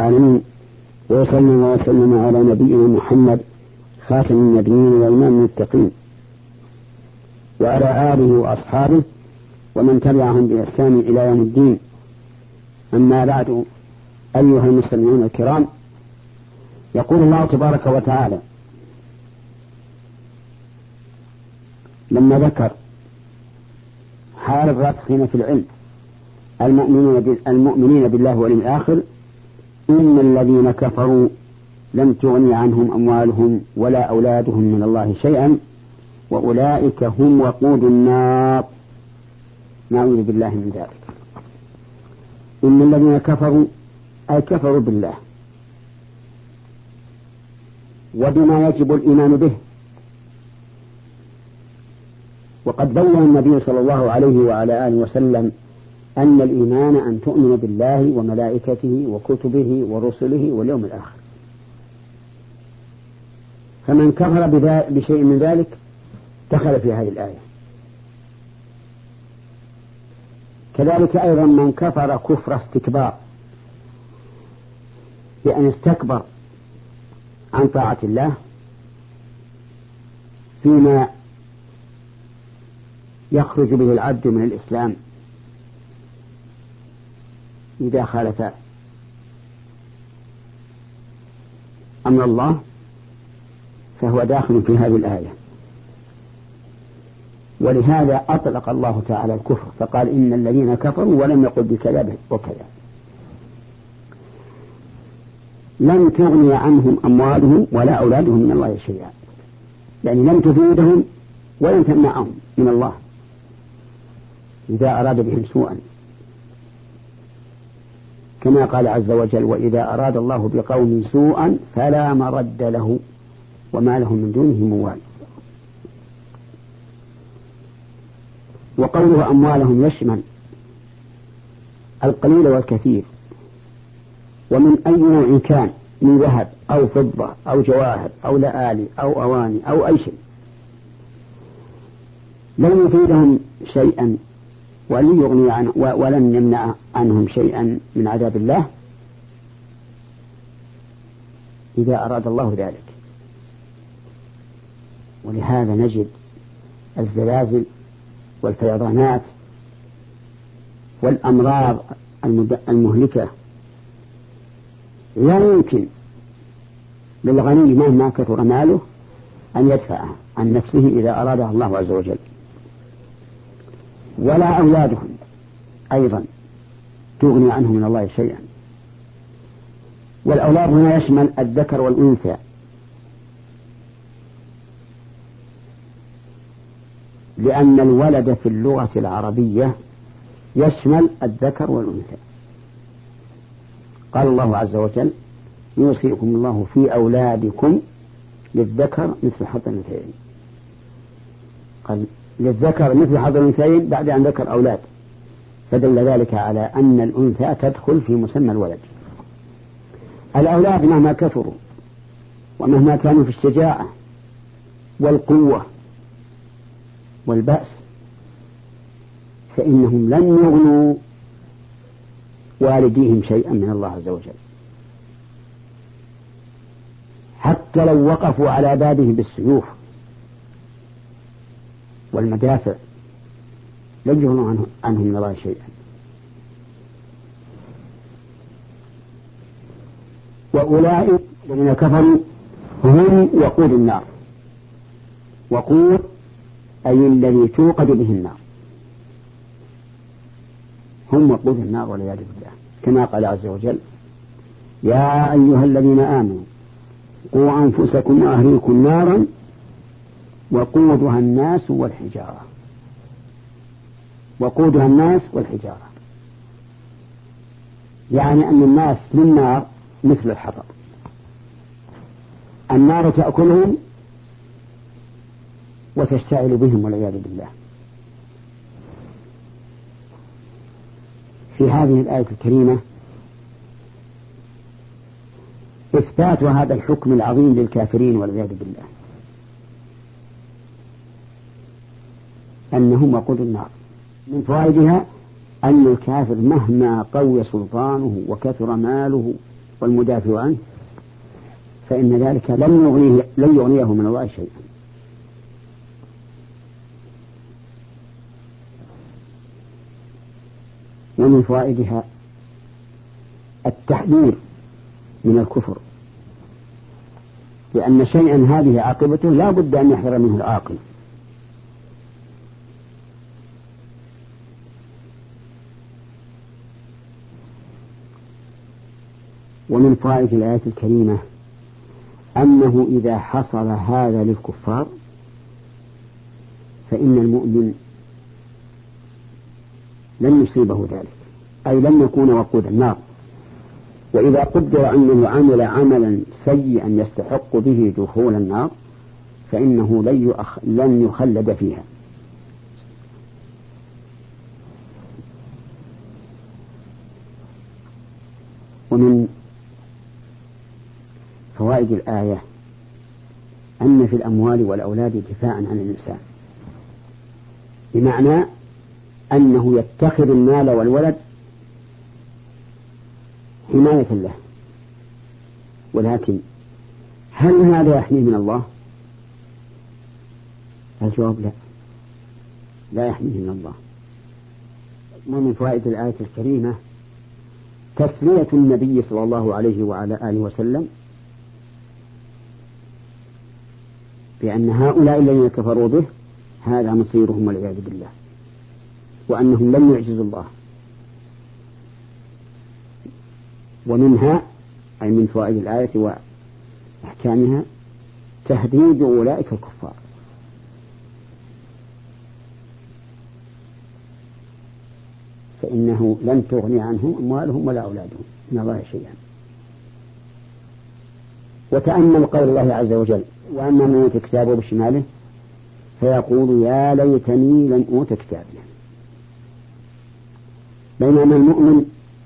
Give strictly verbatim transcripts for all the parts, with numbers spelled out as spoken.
العالمين، وصلى وسلم على نبينا محمد خاتم النبيين وإمام المتقين، وعلى آله وأصحابه ومن تبعهم بإحسان إلى يوم الدين. أما بعد، أيها المستمعون الكرام، يقول الله تبارك وتعالى لما ذكر حال الراسخين في العلم المؤمنين بالله واليوم الآخر: إن الذين كفروا لم تغني عنهم أموالهم ولا أولادهم من الله شيئا وأولئك هم وقود النار. نعوذ بالله من ذلك. إن الذين كفروا أي كفروا بالله وبما يجب الإيمان به. وقد بين النبي صلى الله عليه وعلى آله وسلم أن الإيمان أن تؤمن بالله وملائكته وكتبه ورسله واليوم الآخر. فمن كفر بشيء من ذلك دخل في هذه الآية. كذلك أيضا من كفر كفر استكبار، بأن استكبر عن طاعة الله فيما يخرج به العبد من الإسلام إذا خالف أمر الله، فهو داخل في هذه الآية. ولهذا أطلق الله تعالى الكفر فقال: إن الذين كفروا، ولم يقل بكذا وكذا. لم تغني عنهم أموالهم ولا أولادهم من الله شيئا، يعني لم تفيدهم ولم تمنعهم من الله إذا أراد بهم سوءا، كما قال عز وجل: وإذا أراد الله بقوم سوءا فلا مرد له وما لهم من دونه موال. وقوله أموالهم يشمل القليل والكثير، ومن أي نوع كان، من ذهب أو فضة أو جواهر أو لآلي أو أواني أو أي شيء، لن يفيدهم شيئا ولن يغني عن ولن يمنع عنهم شيئا من عذاب الله إذا أراد الله ذلك. ولهذا نجد الزلازل والفيضانات والأمراض المهلكة لا يمكن للغني مهما كثر ماله أن يدفعها عن نفسه إذا أرادها الله عز وجل. ولا أولادهم أيضا تغني عنه من الله شيئا. والأولاد هنا يشمل الذكر والأنثى، لأن الولد في اللغة العربية يشمل الذكر والأنثى. قال الله عز وجل: يوصيكم الله في أولادكم للذكر مثل حظ الأنثيين. قال للذكر مثل حظ الأنثيين بعد أن ذكر أولاد، فدل ذلك على أن الأنثى تدخل في مسمى الولد. الأولاد مهما كثروا ومهما كانوا في الشجاعة والقوة والبأس فإنهم لن يغنوا والديهم شيئا من الله عز وجل، حتى لو وقفوا على بابه بالسيوف والمدافع لن يغنوا عنه, عنه من الله شيئا. وأولئك الذين كفروا هم وقود النار. وقود أي الذي توقد به النار، هم وقود النار والعياذ بالله، كما قال عز وجل: يا أيها الذين آمنوا قوا أنفسكم وأهليكم نارا وقودها الناس والحجارة. وقودها الناس والحجارة يعني أن الناس للنار مثل الحطب، النار تأكلهم وتشتعل بهم والعياذ بالله. في هذه الآية الكريمة إثبات هذا الحكم العظيم للكافرين والعياذ بالله، أنهم وقود النار. من فوائدها أن الكافر مهما قوي سلطانه وكثر ماله والمدافع عنه فإن ذلك لن يغنيه, لن يغنيه من الله شيئا. ومن فوائدها التحذير من الكفر، لأن شيئا هذه عاقبته لا بد أن يحذر منه العاقل. ومن فوائد الآية الكريمة أنه إذا حصل هذا للكفار فإن المؤمن لن يصيبه ذلك، أي لن يكون وقود النار. وإذا قدر أنه عمل عملا سيئا يستحق به دخول النار فإنه لن, يؤخ... لن يخلد فيها. ومن فوائد الآية أن في الأموال والأولاد دفاعا عن الإنسان، بمعنى أنه يتخذ المال والولد حماية له. ولكن هل هذا يحميه من الله؟ الجواب لا، لا يحميه من الله. ومن فوائد الآية الكريمة تسلية النبي صلى الله عليه وعلى آله وسلم بأن هؤلاء الذين كفروا به هذا مصيرهم والعياذ بالله، وأنهم لم يعجزوا الله. ومنها أي من فوائد الآية وأحكامها تهديد أولئك الكفار، فإنه لن تغني عنهم أموالهم ولا أولادهم من الله شيئا. وتأمل قول الله عز وجل: وأما من أوتي كتابه بشماله فيقول يا ليتني لم أوت كتابي. بينما المؤمن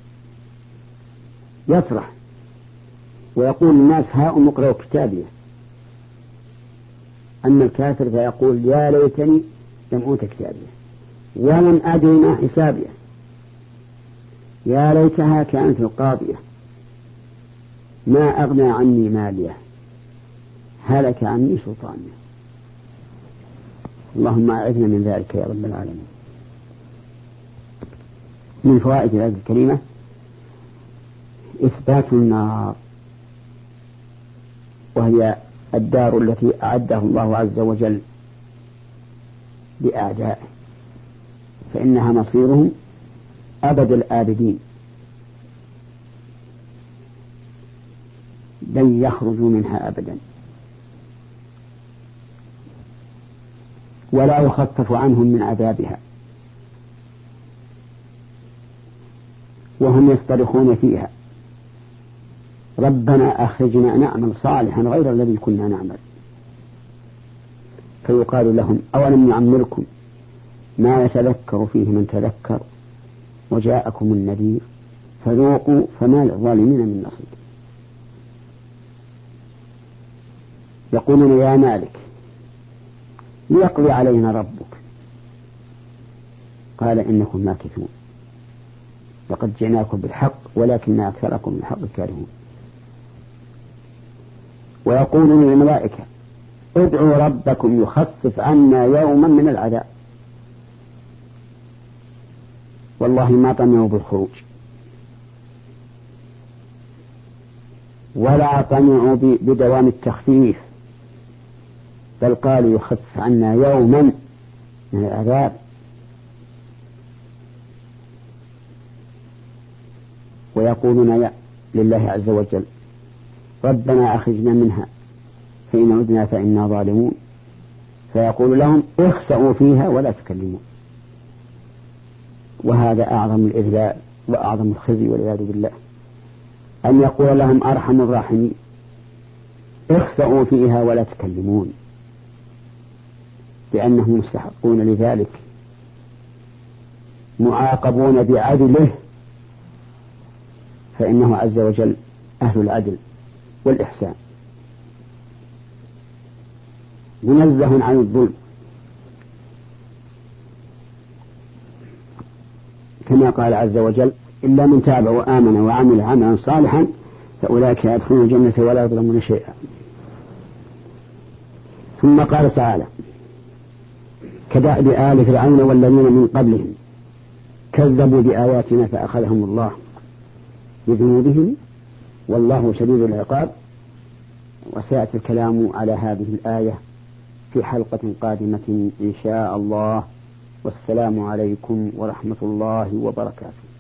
يفرح ويقول الناس هاؤم اقرأوا كتابي، أما الكافر فيقول يا ليتني لم أوت كتابي ولم أدري ما حسابي، يا ليتها كانت القاضية ما أغنى عني ماليه هلك عني سلطانيه. اللهم أعذنا من ذلك يا رب العالمين. من فوائد الآية الكريمة إثبات النار، وهي الدار التي أعدها الله عز وجل لأعدائه، فإنها مصيرهم أبد الآبدين، لن يخرجوا منها أبدا، ولا يخفف عنهم من عذابها، وهم يصطرخون فيها ربنا أخرجنا نعمل صالحا غير الذي كنا نعمل، فيقال لهم أولم نعمركم ما يتذكر فيه من تذكر وجاءكم النذير فذوقوا فما للظالمين من نصير. يقولون يا مالك ليقضي علينا ربك، قال إنكم ماكثون لقد جئناكم بالحق ولكن أكثركم بالحق كارهون. ويقولون للملائكة ادعوا ربكم يخفف عنا يوما من العذاب، والله ما طمعوا بالخروج ولا طمعوا بدوام التخفيف، بل قالوا يخفف عنا يوما من العذاب. ويقولون لله عز وجل ربنا أخرجنا منها فإن عدنا فإنا ظالمون، فيقول لهم اخسئوا فيها ولا تكلمون. وهذا أعظم الإذلال وأعظم الخزي والعياذ بالله، أن يقول لهم أرحم الراحمين اخسئوا فيها ولا تكلمون، لأنهم مستحقون لذلك معاقبون بعدله، فإنه عز وجل أهل العدل والإحسان منزه عن الظلم، كما قال عز وجل إلا من تاب وآمن وعمل عملا صالحا فأولئك يدخلون الجنة ولا يظلمون شيئا. ثم قال تعالى: كدأب آل فرعون والذين من قبلهم كذبوا بآياتنا فأخذهم الله بذنوبهم والله شديد العقاب. وسيأتي الكلام على هذه الآية في حلقة قادمة إن شاء الله. والسلام عليكم ورحمة الله وبركاته.